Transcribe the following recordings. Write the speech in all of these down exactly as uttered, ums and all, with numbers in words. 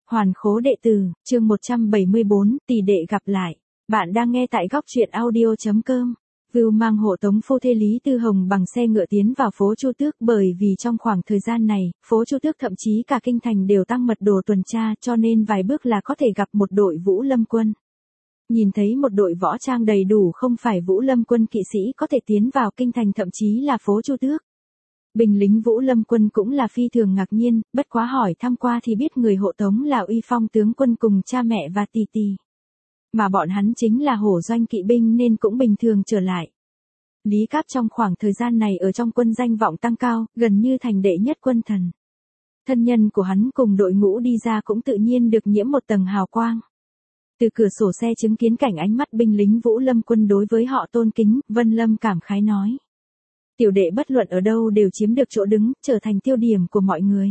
Hoàn khố đệ tử, chương một trăm bảy mươi bốn, tỷ đệ gặp lại. Bạn đang nghe tại góc truyện audio.com. Vưu mang hộ tống phu thê Lý Tư Hồng bằng xe ngựa tiến vào phố Chu Tước, bởi vì trong khoảng thời gian này, phố Chu Tước thậm chí cả kinh thành đều tăng mật độ tuần tra, cho nên vài bước là có thể gặp một đội Vũ Lâm quân. Nhìn thấy một đội võ trang đầy đủ không phải Vũ Lâm quân kỵ sĩ có thể tiến vào kinh thành, thậm chí là phố Chu Tước. Binh lính Vũ Lâm quân cũng là phi thường ngạc nhiên, bất quá hỏi thăm qua thì biết người hộ tống là Uy Phong tướng quân cùng cha mẹ và tỷ tỷ. Mà bọn hắn chính là hổ doanh kỵ binh nên cũng bình thường trở lại. Lý Cáp trong khoảng thời gian này ở trong quân danh vọng tăng cao, gần như thành đệ nhất quân thần. Thân nhân của hắn cùng đội ngũ đi ra cũng tự nhiên được nhiễm một tầng hào quang. Từ cửa sổ xe chứng kiến cảnh ánh mắt binh lính Vũ Lâm quân đối với họ tôn kính, Vân Lâm cảm khái nói. Tiểu đệ bất luận ở đâu đều chiếm được chỗ đứng, trở thành tiêu điểm của mọi người.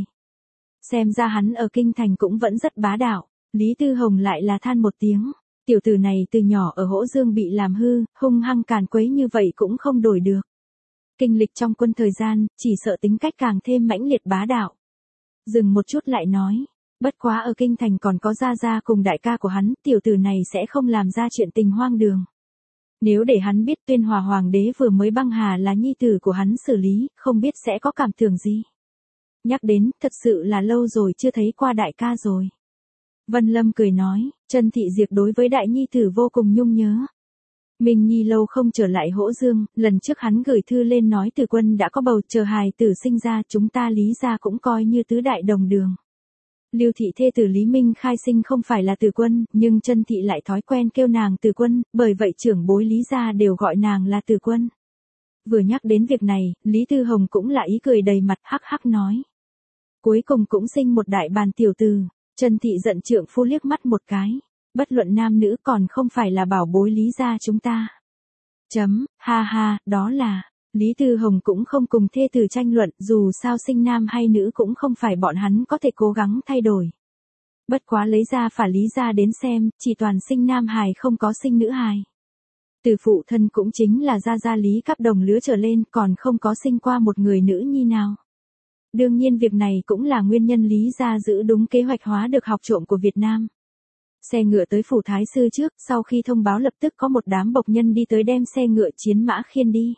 Xem ra hắn ở kinh thành cũng vẫn rất bá đạo. Lý Tư Hồng lại là than một tiếng. Tiểu tử này từ nhỏ ở Hỗ Dương bị làm hư, hung hăng càn quấy như vậy cũng không đổi được. Kinh lịch trong quân thời gian, chỉ sợ tính cách càng thêm mãnh liệt bá đạo. Dừng một chút lại nói. Bất quá ở kinh thành còn có gia gia cùng đại ca của hắn, tiểu tử này sẽ không làm ra chuyện tình hoang đường. Nếu để hắn biết Tuyên Hòa Hoàng đế vừa mới băng hà là nhi tử của hắn xử lý, không biết sẽ có cảm tưởng gì. Nhắc đến, thật sự là lâu rồi chưa thấy qua đại ca rồi. Vân Lâm cười nói, Trân Thị Diệp đối với đại nhi tử vô cùng nhung nhớ. Minh Nhi lâu không trở lại Hỗ Dương, lần trước hắn gửi thư lên nói Từ Quân đã có bầu, chờ hài tử sinh ra, chúng ta Lý gia cũng coi như tứ đại đồng đường. Lưu thị thê tử Lý Minh khai sinh không phải là Từ Quân, nhưng Trân Thị lại thói quen kêu nàng Từ Quân, bởi vậy trưởng bối Lý gia đều gọi nàng là Từ Quân. Vừa nhắc đến việc này, Lý Tư Hồng cũng là ý cười đầy mặt, hắc hắc nói. Cuối cùng cũng sinh một đại bàn tiểu tử. Trân Thị giận trượng phu liếc mắt một cái. Bất luận nam nữ còn không phải là bảo bối Lý gia chúng ta. Chấm, ha ha, đó là. Lý Tư Hồng cũng không cùng thê tử tranh luận, dù sao sinh nam hay nữ cũng không phải bọn hắn có thể cố gắng thay đổi. Bất quá lấy ra phả Lý gia đến xem, chỉ toàn sinh nam hài không có sinh nữ hài. Từ phụ thân cũng chính là gia gia Lý Cáp đồng lứa trở lên, còn không có sinh qua một người nữ nhi nào. Đương nhiên việc này cũng là nguyên nhân Lý gia giữ đúng kế hoạch hóa được học trộm của Việt Nam. Xe ngựa tới phủ thái sư trước, sau khi thông báo lập tức có một đám bộc nhân đi tới đem xe ngựa chiến mã khiêng đi.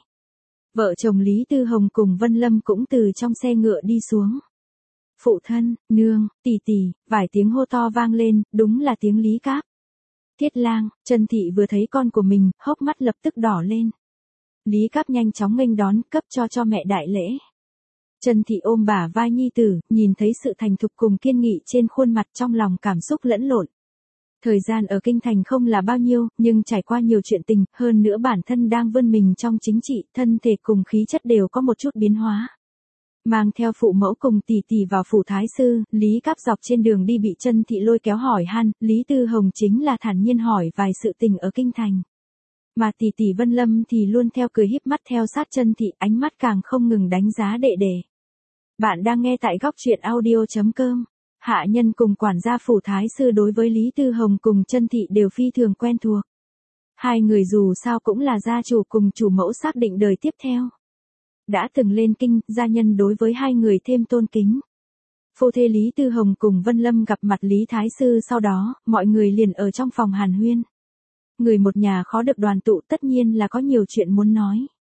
Vợ chồng Lý Tư Hồng cùng Vân Lâm cũng từ trong xe ngựa đi xuống. Phụ thân, nương, tỷ tỷ, vài tiếng hô to vang lên, đúng là tiếng Lý Cáp. Thiết Lang, Trân Thị vừa thấy con của mình, hốc mắt lập tức đỏ lên. Lý Cáp nhanh chóng nghênh đón, cấp cho cho mẹ đại lễ. Trân Thị ôm bả vai nhi tử, nhìn thấy sự thành thục cùng kiên nghị trên khuôn mặt, trong lòng cảm xúc lẫn lộn. Thời gian ở kinh thành không là bao nhiêu, nhưng trải qua nhiều chuyện tình, hơn nữa bản thân đang vươn mình trong chính trị, thân thể cùng khí chất đều có một chút biến hóa. Mang theo phụ mẫu cùng tỷ tỷ vào phủ thái sư, Lý Cáp dọc trên đường đi bị Trân Thị lôi kéo hỏi han, Lý Tư Hồng chính là thản nhiên hỏi vài sự tình ở kinh thành. Mà tỷ tỷ Vân Lâm thì luôn theo cười híp mắt theo sát Trân Thị, ánh mắt càng không ngừng đánh giá đệ đệ. Bạn đang nghe tại góc truyện audio.com. Hạ nhân cùng quản gia phủ thái sư đối với Lý Tư Hồng cùng Trân Thị đều phi thường quen thuộc. Hai người dù sao cũng là gia chủ cùng chủ mẫu xác định đời tiếp theo. Đã từng lên kinh, gia nhân đối với hai người thêm tôn kính. Phu thê Lý Tư Hồng cùng Vân Lâm gặp mặt Lý Thái Sư sau đó, mọi người liền ở trong phòng hàn huyên. Người một nhà khó được đoàn tụ tất nhiên là có nhiều chuyện muốn nói.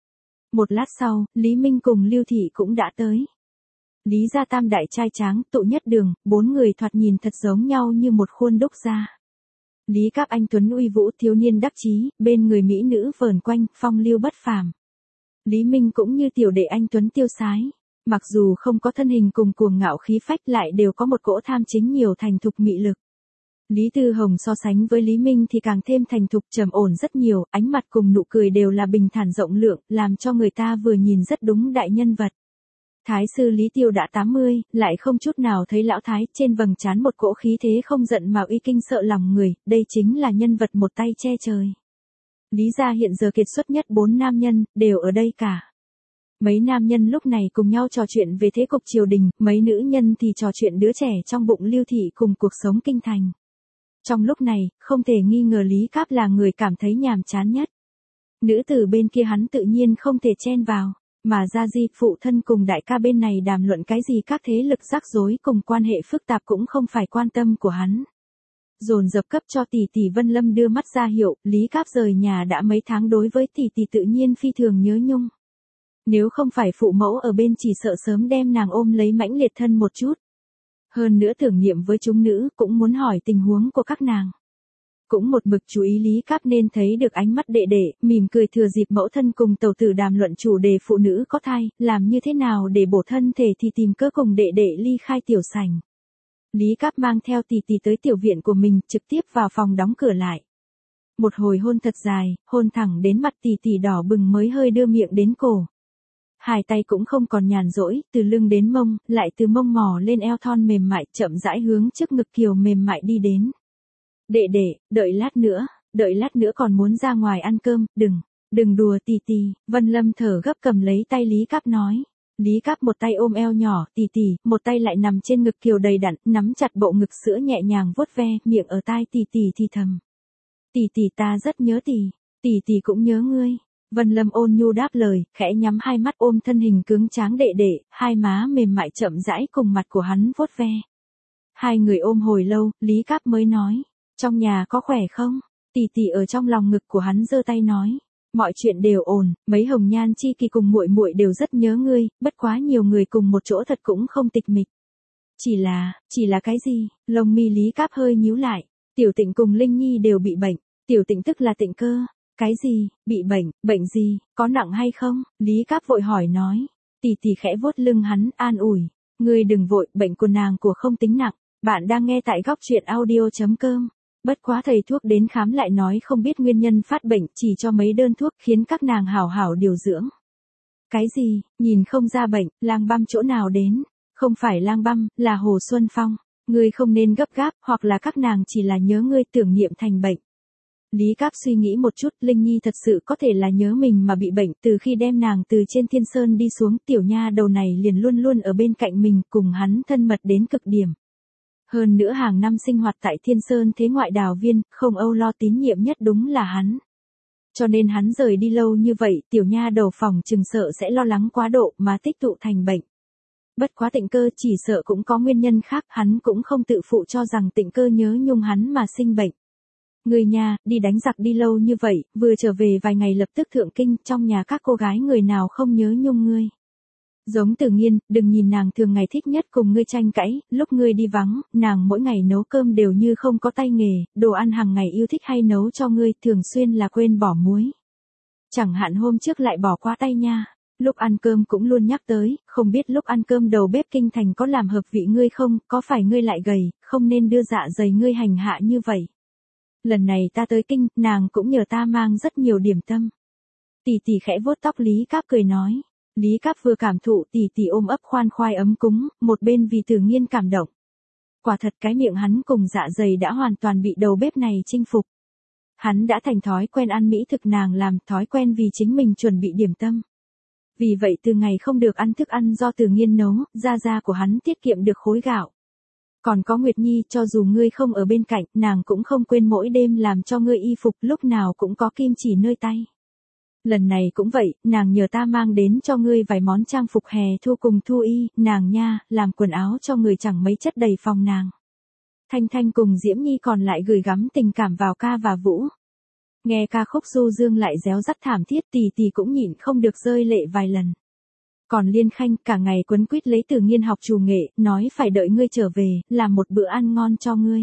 Một lát sau, Lý Minh cùng Lưu Thị cũng đã tới. Lý gia tam đại trai tráng, tụ nhất đường, bốn người thoạt nhìn thật giống nhau như một khuôn đúc ra. Lý Cáp anh tuấn uy vũ, thiếu niên đắc chí, bên người mỹ nữ vờn quanh, phong lưu bất phàm. Lý Minh cũng như tiểu đệ anh tuấn tiêu sái, mặc dù không có thân hình cùng cuồng ngạo khí phách lại đều có một cỗ tham chính nhiều thành thục mị lực. Lý Tư Hồng so sánh với Lý Minh thì càng thêm thành thục trầm ổn rất nhiều, ánh mặt cùng nụ cười đều là bình thản rộng lượng, làm cho người ta vừa nhìn rất đúng đại nhân vật. Thái sư Lý Tiêu đã tám mươi, lại không chút nào thấy lão thái, trên vầng trán một cỗ khí thế không giận mà uy kinh sợ lòng người, đây chính là nhân vật một tay che trời. Lý gia hiện giờ kiệt xuất nhất bốn nam nhân, đều ở đây cả. Mấy nam nhân lúc này cùng nhau trò chuyện về thế cục triều đình, mấy nữ nhân thì trò chuyện đứa trẻ trong bụng Lưu Thị cùng cuộc sống kinh thành. Trong lúc này, không thể nghi ngờ Lý Cáp là người cảm thấy nhàm chán nhất. Nữ tử bên kia hắn tự nhiên không thể chen vào. Mà Gia Di phụ thân cùng đại ca bên này đàm luận cái gì các thế lực rắc rối cùng quan hệ phức tạp cũng không phải quan tâm của hắn. Dồn dập cấp cho tỷ tỷ Vân Lâm đưa mắt ra hiệu, Lý Cáp rời nhà đã mấy tháng đối với tỷ tỷ tự nhiên phi thường nhớ nhung. Nếu không phải phụ mẫu ở bên chỉ sợ sớm đem nàng ôm lấy mãnh liệt thân một chút. Hơn nữa tưởng niệm với chúng nữ cũng muốn hỏi tình huống của các nàng. Cũng một mực chú ý Lý Cáp nên thấy được ánh mắt đệ đệ, mỉm cười thừa dịp mẫu thân cùng tẩu tử đàm luận chủ đề phụ nữ có thai, làm như thế nào để bổ thân thể thì tìm cớ cùng đệ đệ ly khai tiểu sảnh. Lý Cáp mang theo tỷ tỷ tới tiểu viện của mình, trực tiếp vào phòng đóng cửa lại. Một hồi hôn thật dài, hôn thẳng đến mặt tỷ tỷ đỏ bừng mới hơi đưa miệng đến cổ. Hai tay cũng không còn nhàn rỗi, từ lưng đến mông, lại từ mông mò lên eo thon mềm mại, chậm rãi hướng trước ngực kiều mềm mại đi đến. Đệ đệ, đợi lát nữa, đợi lát nữa còn muốn ra ngoài ăn cơm, đừng, đừng đùa tỷ tỷ, Vân Lâm thở gấp cầm lấy tay Lý Cáp nói. Lý Cáp một tay ôm eo nhỏ, tỷ tỷ, một tay lại nằm trên ngực kiều đầy đặn, nắm chặt bộ ngực sữa nhẹ nhàng vuốt ve, miệng ở tai tỷ tỷ thì thầm. Tỷ tỷ ta rất nhớ tỷ, tỷ tỷ cũng nhớ ngươi. Vân Lâm ôn nhu đáp lời, khẽ nhắm hai mắt ôm thân hình cứng tráng đệ đệ, hai má mềm mại chậm rãi cùng mặt của hắn vuốt ve. Hai người ôm hồi lâu, Lý Cáp mới nói, trong nhà có khỏe không? Tỷ tỷ ở trong lòng ngực của hắn giơ tay nói, mọi chuyện đều ổn, mấy hồng nhan chi kỳ cùng muội muội đều rất nhớ ngươi, bất quá nhiều người cùng một chỗ thật cũng không tịch mịch. Chỉ là, chỉ là cái gì? Lông mi Lý Cáp hơi nhíu lại, Tiểu Tịnh cùng Linh Nhi đều bị bệnh, Tiểu Tịnh tức là Tịnh Cơ. Cái gì, bị bệnh, bệnh gì, có nặng hay không? Lý Cáp vội hỏi nói. Tỷ tỷ khẽ vuốt lưng hắn, an ủi. Ngươi đừng vội, bệnh của nàng của không tính nặng. Bạn đang nghe tại góc truyện audio chấm com. Bất quá thầy thuốc đến khám lại nói không biết nguyên nhân phát bệnh, chỉ cho mấy đơn thuốc khiến các nàng hảo hảo điều dưỡng. Cái gì, nhìn không ra bệnh, lang băm chỗ nào đến? Không phải lang băm, là Hồ Xuân Phong. Ngươi không nên gấp gáp, hoặc là các nàng chỉ là nhớ ngươi tưởng niệm thành bệnh. Lý Cáp suy nghĩ một chút, Linh Nhi thật sự có thể là nhớ mình mà bị bệnh, từ khi đem nàng từ trên thiên sơn đi xuống, tiểu nha đầu này liền luôn luôn ở bên cạnh mình, cùng hắn thân mật đến cực điểm. Hơn nữa hàng năm sinh hoạt tại thiên sơn thế ngoại đào viên, không âu lo tín nhiệm nhất đúng là hắn. Cho nên hắn rời đi lâu như vậy, tiểu nha đầu phòng chừng sợ sẽ lo lắng quá độ mà tích tụ thành bệnh. Bất quá Tịnh Cơ chỉ sợ cũng có nguyên nhân khác, hắn cũng không tự phụ cho rằng Tịnh Cơ nhớ nhung hắn mà sinh bệnh. Người nhà, đi đánh giặc đi lâu như vậy, vừa trở về vài ngày lập tức thượng kinh, trong nhà các cô gái người nào không nhớ nhung ngươi. Giống Tử Nghiên, đừng nhìn nàng thường ngày thích nhất cùng ngươi tranh cãi, lúc ngươi đi vắng, nàng mỗi ngày nấu cơm đều như không có tay nghề, đồ ăn hàng ngày yêu thích hay nấu cho ngươi, thường xuyên là quên bỏ muối. Chẳng hạn hôm trước lại bỏ qua tay nha, lúc ăn cơm cũng luôn nhắc tới, không biết lúc ăn cơm đầu bếp kinh thành có làm hợp vị ngươi không, có phải ngươi lại gầy, không nên đưa dạ dày ngươi hành hạ như vậy. Lần này ta tới kinh, nàng cũng nhờ ta mang rất nhiều điểm tâm. Tỷ tỷ khẽ vuốt tóc Lý Cáp cười nói. Lý Cáp vừa cảm thụ tỷ tỷ ôm ấp khoan khoai ấm cúng, một bên vì Tử Nghiên cảm động. Quả thật cái miệng hắn cùng dạ dày đã hoàn toàn bị đầu bếp này chinh phục. Hắn đã thành thói quen ăn mỹ thực nàng làm, thói quen vì chính mình chuẩn bị điểm tâm. Vì vậy từ ngày không được ăn thức ăn do Tử Nghiên nấu, da da của hắn tiết kiệm được khối gạo. Còn có Nguyệt Nhi, cho dù ngươi không ở bên cạnh, nàng cũng không quên mỗi đêm làm cho ngươi y phục, lúc nào cũng có kim chỉ nơi tay. Lần này cũng vậy, nàng nhờ ta mang đến cho ngươi vài món trang phục hè thu cùng thu y, nàng nha, làm quần áo cho người chẳng mấy chất đầy phòng nàng. Thanh Thanh cùng Diễm Nhi còn lại gửi gắm tình cảm vào ca và vũ. Nghe ca khúc du dương lại réo rắt thảm thiết, tỷ tỷ cũng nhịn không được rơi lệ vài lần. Còn Liên Khanh cả ngày quấn quýt lấy Tử Nghiên học chủ nghệ, nói phải đợi ngươi trở về, làm một bữa ăn ngon cho ngươi.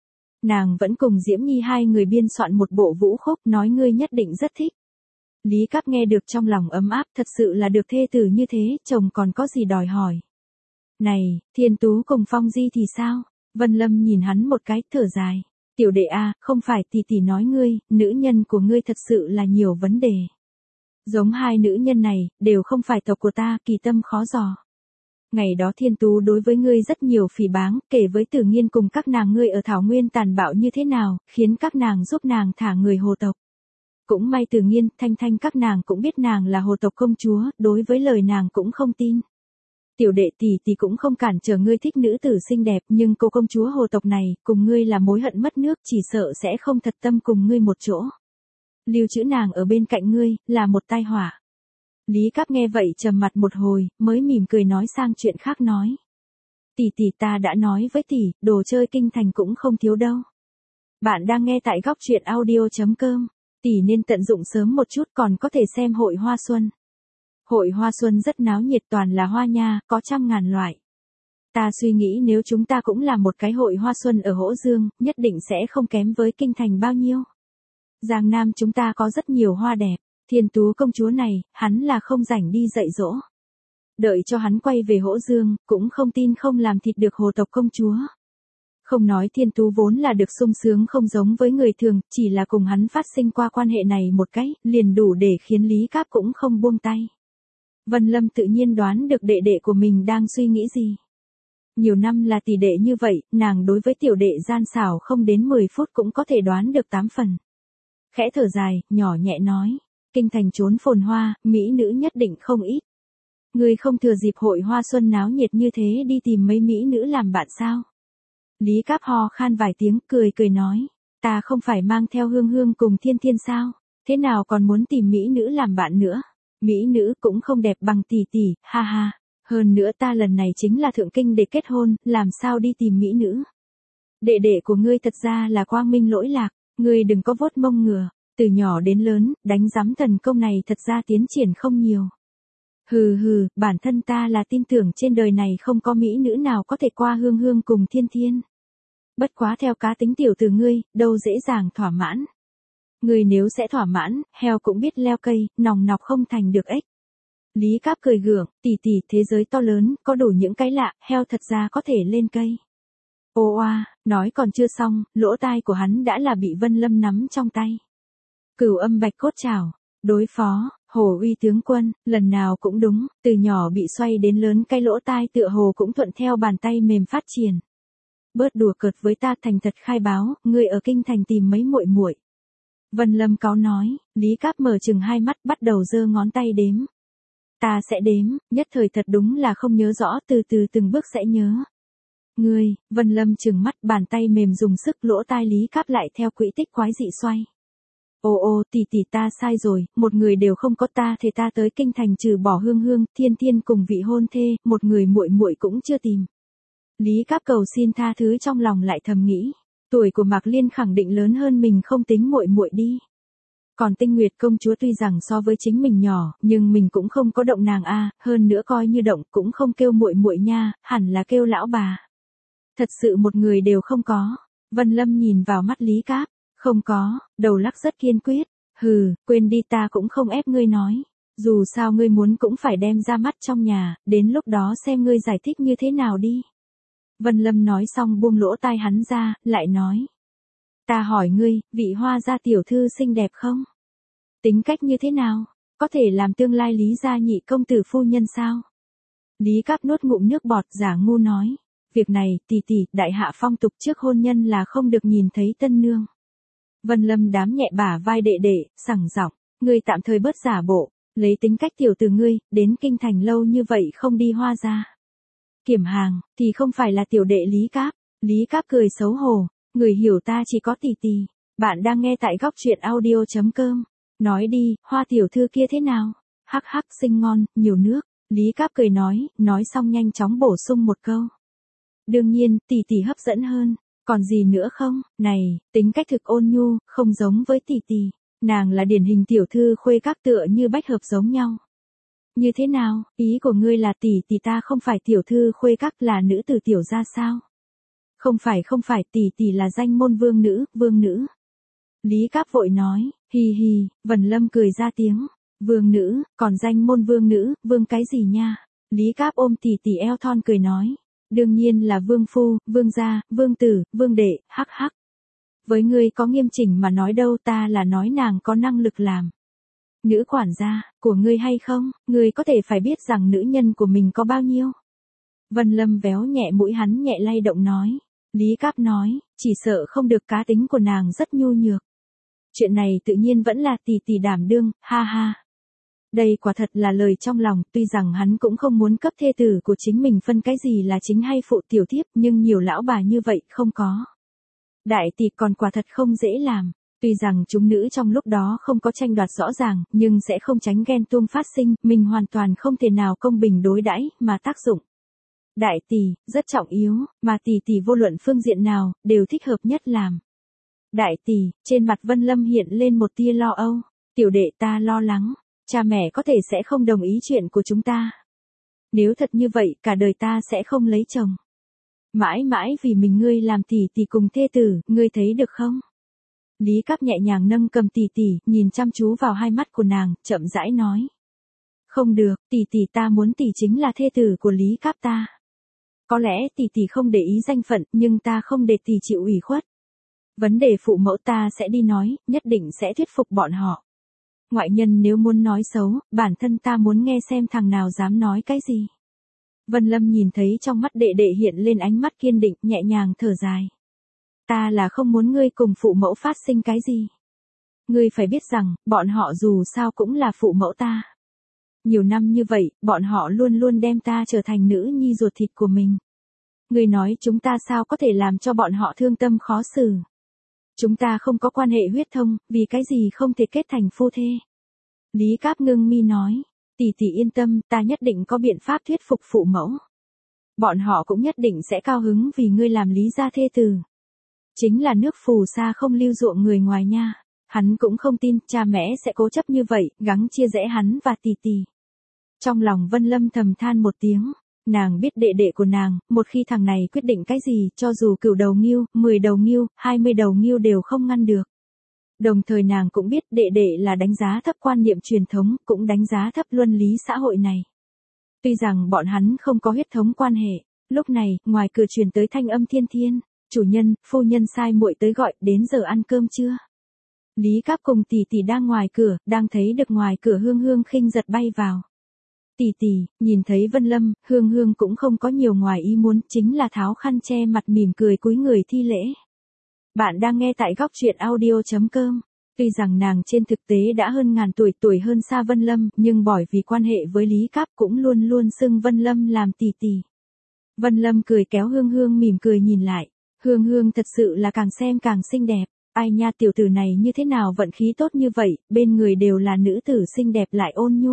Nàng vẫn cùng Diễm Nhi hai người biên soạn một bộ vũ khúc, nói ngươi nhất định rất thích. Lý Cáp nghe được trong lòng ấm áp, thật sự là được thê tử như thế, chồng còn có gì đòi hỏi. Này, Thiên Tú cùng Phong Di thì sao? Vân Lâm nhìn hắn một cái, thở dài. Tiểu đệ a, không phải tỷ tỷ nói ngươi, nữ nhân của ngươi thật sự là nhiều vấn đề. Giống hai nữ nhân này, đều không phải tộc của ta, kỳ tâm khó dò. Ngày đó Thiên Tú đối với ngươi rất nhiều phỉ báng, kể với Tử Nghiên cùng các nàng ngươi ở Thảo Nguyên tàn bạo như thế nào, khiến các nàng giúp nàng thả người hồ tộc. Cũng may Tử Nghiên, Thanh Thanh các nàng cũng biết nàng là hồ tộc công chúa, đối với lời nàng cũng không tin. Tiểu đệ tỷ tỷ cũng không cản trở ngươi thích nữ tử xinh đẹp, nhưng cô công chúa hồ tộc này, cùng ngươi là mối hận mất nước, chỉ sợ sẽ không thật tâm cùng ngươi một chỗ. Lưu trữ nàng ở bên cạnh ngươi, là một tai họa. Lý Cáp nghe vậy trầm mặt một hồi, mới mỉm cười nói sang chuyện khác nói. Tỷ tỷ ta đã nói với tỷ, đồ chơi kinh thành cũng không thiếu đâu. Bạn đang nghe tại góc truyện audio.com. Tỷ nên tận dụng sớm một chút còn có thể xem hội hoa xuân. Hội hoa xuân rất náo nhiệt toàn là hoa nha, có trăm ngàn loại. Ta suy nghĩ nếu chúng ta cũng làm một cái hội hoa xuân ở Hỗ Dương, nhất định sẽ không kém với kinh thành bao nhiêu. Giang Nam chúng ta có rất nhiều hoa đẹp, Thiên Tú công chúa này, hắn là không rảnh đi dạy dỗ. Đợi cho hắn quay về Hỗ Dương, cũng không tin không làm thịt được Hồ tộc công chúa. Không nói Thiên Tú vốn là được sung sướng không giống với người thường, chỉ là cùng hắn phát sinh qua quan hệ này một cái, liền đủ để khiến Lý Cáp cũng không buông tay. Vân Lâm tự nhiên đoán được đệ đệ của mình đang suy nghĩ gì. Nhiều năm là tỷ đệ như vậy, nàng đối với tiểu đệ gian xảo không đến mười phút cũng có thể đoán được tám phần. Khẽ thở dài, nhỏ nhẹ nói, kinh thành trốn phồn hoa, mỹ nữ nhất định không ít. Người không thừa dịp hội hoa xuân náo nhiệt như thế đi tìm mấy mỹ nữ làm bạn sao? Lý Cáp ho khan vài tiếng, cười cười nói, ta không phải mang theo Hương Hương cùng Thiên Thiên sao, thế nào còn muốn tìm mỹ nữ làm bạn nữa? Mỹ nữ cũng không đẹp bằng tỷ tỷ, ha ha. Hơn nữa ta lần này chính là thượng kinh để kết hôn, làm sao đi tìm mỹ nữ? Đệ đệ của ngươi thật ra là quang minh lỗi lạc, ngươi đừng có vuốt mông ngựa, từ nhỏ đến lớn, đánh giám thần công này thật ra tiến triển không nhiều. Hừ hừ, bản thân ta là tin tưởng trên đời này không có mỹ nữ nào có thể qua Hương Hương cùng Thiên Thiên. Bất quá theo cá tính tiểu từ ngươi, đâu dễ dàng thỏa mãn. Ngươi nếu sẽ thỏa mãn, heo cũng biết leo cây, nòng nọc không thành được ếch. Lý Cáp cười gượng, tỷ tỷ thế giới to lớn, có đủ những cái lạ, heo thật ra có thể lên cây. Ô oa, nói còn chưa xong, lỗ tai của hắn đã là bị Vân Lâm nắm trong tay. Cửu âm bạch cốt chảo, đối phó, Hồ uy tướng quân, lần nào cũng đúng, từ nhỏ bị xoay đến lớn cái lỗ tai tựa hồ cũng thuận theo bàn tay mềm phát triển. Bớt đùa cợt với ta, thành thật khai báo, ngươi ở kinh thành tìm mấy muội muội. Vân Lâm cáu nói, Lý Cáp mở chừng hai mắt bắt đầu giơ ngón tay đếm. Ta sẽ đếm, nhất thời thật đúng là không nhớ rõ, từ từ từng bước sẽ nhớ. Ngươi, Vân Lâm chừng mắt, bàn tay mềm dùng sức, lỗ tai Lý Cáp lại theo quỹ tích quái dị xoay. Ô ô, tỷ tỷ ta sai rồi, một người đều không có, ta thế ta tới kinh thành trừ bỏ Hương Hương, Thiên Thiên cùng vị hôn thê, một người muội muội cũng chưa tìm. Lý Cáp cầu xin tha thứ trong lòng lại thầm nghĩ, tuổi của Mạc Liên khẳng định lớn hơn mình, không tính muội muội đi. Còn Tinh Nguyệt công chúa tuy rằng so với chính mình nhỏ, nhưng mình cũng không có động nàng a, hơn nữa coi như động cũng không kêu muội muội nha, hẳn là kêu lão bà. Thật sự một người đều không có. Vân Lâm nhìn vào mắt Lý Cáp, không có, đầu lắc rất kiên quyết, hừ, quên đi, ta cũng không ép ngươi nói. Dù sao ngươi muốn cũng phải đem ra mắt trong nhà, đến lúc đó xem ngươi giải thích như thế nào đi. Vân Lâm nói xong buông lỗ tai hắn ra, lại nói. Ta hỏi ngươi, vị Hoa gia tiểu thư xinh đẹp không? Tính cách như thế nào? Có thể làm tương lai Lý gia nhị công tử phu nhân sao? Lý Cáp nuốt ngụm nước bọt, giả ngu nói. Việc này, tỷ tỷ, đại hạ phong tục trước hôn nhân là không được nhìn thấy tân nương. Vân Lâm đám nhẹ bả vai đệ đệ, sẳng giọng, ngươi tạm thời bớt giả bộ, lấy tính cách tiểu từ ngươi, đến kinh thành lâu như vậy không đi Hoa gia. Kiểm hàng, thì không phải là tiểu đệ Lý Cáp. Lý Cáp cười xấu hổ, người hiểu ta chỉ có tỷ tỷ. Bạn đang nghe tại góc truyện audio.com. Nói đi, Hoa tiểu thư kia thế nào? Hắc hắc, xinh ngon, nhiều nước. Lý Cáp cười nói, nói xong nhanh chóng bổ sung một câu. Đương nhiên, tỷ tỷ hấp dẫn hơn. Còn gì nữa không? Này, tính cách thực ôn nhu, không giống với tỷ tỷ. Nàng là điển hình tiểu thư khuê các, tựa như bách hợp giống nhau. Như thế nào, ý của ngươi là tỷ tỷ ta không phải tiểu thư khuê các, là nữ tử tiểu gia sao? Không phải không phải, tỷ tỷ là danh môn vương nữ, vương nữ. Lý Cáp vội nói, hi hi, Vân Lâm cười ra tiếng. Vương nữ, còn danh môn vương nữ, vương cái gì nha? Lý Cáp ôm tỷ tỷ eo thon cười nói. Đương nhiên là vương phu, vương gia, vương tử, vương đệ, hắc hắc. Với ngươi có nghiêm chỉnh mà nói đâu, ta là nói nàng có năng lực làm nữ quản gia của ngươi hay không, ngươi có thể phải biết rằng nữ nhân của mình có bao nhiêu. Vân Lâm véo nhẹ mũi hắn, nhẹ lay động nói. Lý Cáp nói, chỉ sợ không được, cá tính của nàng rất nhu nhược. Chuyện này tự nhiên vẫn là tỷ tỷ đảm đương, ha ha. Đây quả thật là lời trong lòng, tuy rằng hắn cũng không muốn cấp thê tử của chính mình phân cái gì là chính hay phụ tiểu thiếp, nhưng nhiều lão bà như vậy không có. Đại tỷ còn quả thật không dễ làm. Tuy rằng chúng nữ trong lúc đó không có tranh đoạt rõ ràng, nhưng sẽ không tránh ghen tuông phát sinh, mình hoàn toàn không thể nào công bình đối đãi mà tác dụng. Đại tỷ, rất trọng yếu, mà tỷ tỷ vô luận phương diện nào, đều thích hợp nhất làm. Đại tỷ, trên mặt Vân Lâm hiện lên một tia lo âu. Tiểu đệ ta lo lắng, cha mẹ có thể sẽ không đồng ý chuyện của chúng ta. Nếu thật như vậy, cả đời ta sẽ không lấy chồng. Mãi mãi vì mình ngươi làm tỷ tỷ cùng thê tử, ngươi thấy được không? Lý Cáp nhẹ nhàng nâng cầm tỷ tỷ, nhìn chăm chú vào hai mắt của nàng, chậm rãi nói. Không được, tỷ tỷ ta muốn tỷ chính là thê tử của Lý Cáp ta. Có lẽ tỷ tỷ không để ý danh phận, nhưng ta không để tỷ chịu ủy khuất. Vấn đề phụ mẫu ta sẽ đi nói, nhất định sẽ thuyết phục bọn họ. Ngoại nhân nếu muốn nói xấu, bản thân ta muốn nghe xem thằng nào dám nói cái gì. Vân Lâm nhìn thấy trong mắt đệ đệ hiện lên ánh mắt kiên định, nhẹ nhàng thở dài. Ta là không muốn ngươi cùng phụ mẫu phát sinh cái gì. Ngươi phải biết rằng, bọn họ dù sao cũng là phụ mẫu ta. Nhiều năm như vậy, bọn họ luôn luôn đem ta trở thành nữ nhi ruột thịt của mình. Ngươi nói chúng ta sao có thể làm cho bọn họ thương tâm khó xử. Chúng ta không có quan hệ huyết thông, vì cái gì không thể kết thành phu thê. Lý Cáp ngưng mi nói, tỷ tỷ yên tâm, ta nhất định có biện pháp thuyết phục phụ mẫu. Bọn họ cũng nhất định sẽ cao hứng vì ngươi làm Lý gia thê tử. Chính là nước phù sa không lưu ruộng người ngoài nha. Hắn cũng không tin cha mẹ sẽ cố chấp như vậy, gắng chia rẽ hắn và tỷ tỷ. Trong lòng Vân Lâm thầm than một tiếng. Nàng biết đệ đệ của nàng, một khi thằng này quyết định cái gì, cho dù cửu đầu nghiêu, mười đầu nghiêu, hai mươi đầu nghiêu đều không ngăn được. Đồng thời nàng cũng biết đệ đệ là đánh giá thấp quan niệm truyền thống, cũng đánh giá thấp luân lý xã hội này. Tuy rằng bọn hắn không có huyết thống quan hệ, lúc này, ngoài cửa truyền tới thanh âm thiên thiên, chủ nhân, phu nhân sai muội tới gọi, đến giờ ăn cơm chưa? Lý Cáp cùng tỷ tỷ đang ngoài cửa, đang thấy được ngoài cửa Hương Hương khinh giật bay vào. Tỷ tỷ, nhìn thấy Vân Lâm, Hương Hương cũng không có nhiều ngoài ý muốn, chính là tháo khăn che mặt mỉm cười cúi người thi lễ. Bạn đang nghe tại góc truyện audio chấm com. Tuy rằng nàng trên thực tế đã hơn ngàn tuổi tuổi hơn xa Vân Lâm, nhưng bởi vì quan hệ với Lý Cáp cũng luôn luôn xưng Vân Lâm làm tỷ tỷ. Vân Lâm cười kéo Hương Hương mỉm cười nhìn lại. Hương Hương thật sự là càng xem càng xinh đẹp. Ai nha, tiểu tử này như thế nào vận khí tốt như vậy, bên người đều là nữ tử xinh đẹp lại ôn nhu.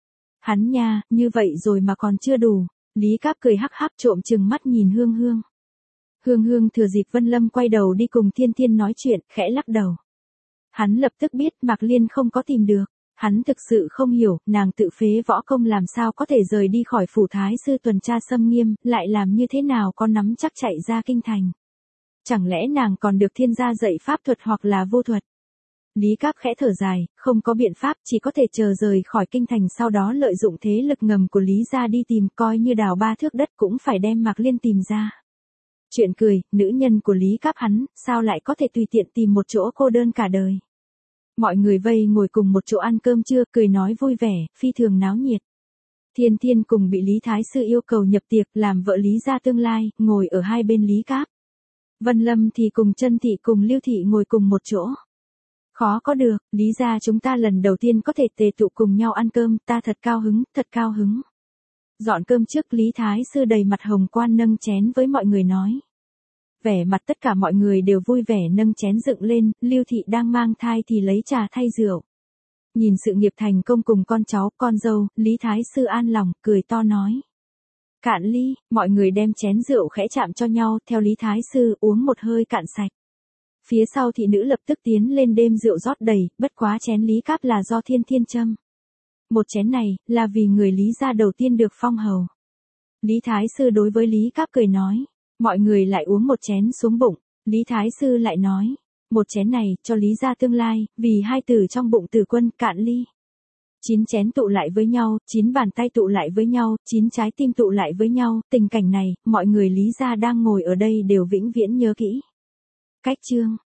Hắn nha, như vậy rồi mà còn chưa đủ. Lý Cáp cười hắc hắc trộm chừng mắt nhìn Hương Hương. Hương Hương thừa dịp Vân Lâm quay đầu đi cùng Thiên Thiên nói chuyện, khẽ lắc đầu. Hắn lập tức biết Mạc Liên không có tìm được. Hắn thực sự không hiểu, nàng tự phế võ công làm sao có thể rời đi khỏi phủ thái sư tuần tra xâm nghiêm, lại làm như thế nào có nắm chắc chạy ra kinh thành. Chẳng lẽ nàng còn được thiên gia dạy pháp thuật hoặc là vô thuật? Lý Cáp khẽ thở dài, không có biện pháp, chỉ có thể chờ rời khỏi kinh thành, sau đó lợi dụng thế lực ngầm của Lý gia đi tìm, coi như đào ba thước đất cũng phải đem Mạc Liên tìm ra. Chuyện cười, nữ nhân của Lý Cáp hắn, sao lại có thể tùy tiện tìm một chỗ cô đơn cả đời. Mọi người vây ngồi cùng một chỗ ăn cơm trưa, cười nói vui vẻ, phi thường náo nhiệt. Thiên Thiên cùng bị Lý Thái Sư yêu cầu nhập tiệc, làm vợ Lý gia tương lai, ngồi ở hai bên Lý Cáp. Vân Lâm thì cùng Chân Thị cùng Lưu Thị ngồi cùng một chỗ. Khó có được, Lý gia chúng ta lần đầu tiên có thể tề tụ cùng nhau ăn cơm, ta thật cao hứng, thật cao hứng. Dọn cơm trước, Lý Thái Sư đầy mặt hồng quan nâng chén với mọi người nói. Vẻ mặt tất cả mọi người đều vui vẻ nâng chén dựng lên, Lưu Thị đang mang thai thì lấy trà thay rượu. Nhìn sự nghiệp thành công cùng con cháu, con dâu, Lý Thái Sư an lòng, cười to nói. Cạn ly, mọi người đem chén rượu khẽ chạm cho nhau, theo Lý Thái Sư uống một hơi cạn sạch. Phía sau thị nữ lập tức tiến lên đêm rượu rót đầy, bất quá chén Lý Cáp là do Thiên Thiên châm. Một chén này, là vì người Lý gia đầu tiên được phong hầu. Lý Thái Sư đối với Lý Cáp cười nói, mọi người lại uống một chén xuống bụng, Lý Thái Sư lại nói, một chén này, cho Lý gia tương lai, vì hai tử trong bụng Tử Quân, cạn ly. Chín chén tụ lại với nhau, chín bàn tay tụ lại với nhau, chín trái tim tụ lại với nhau, tình cảnh này, mọi người Lý gia đang ngồi ở đây đều vĩnh viễn nhớ kỹ. Cách chương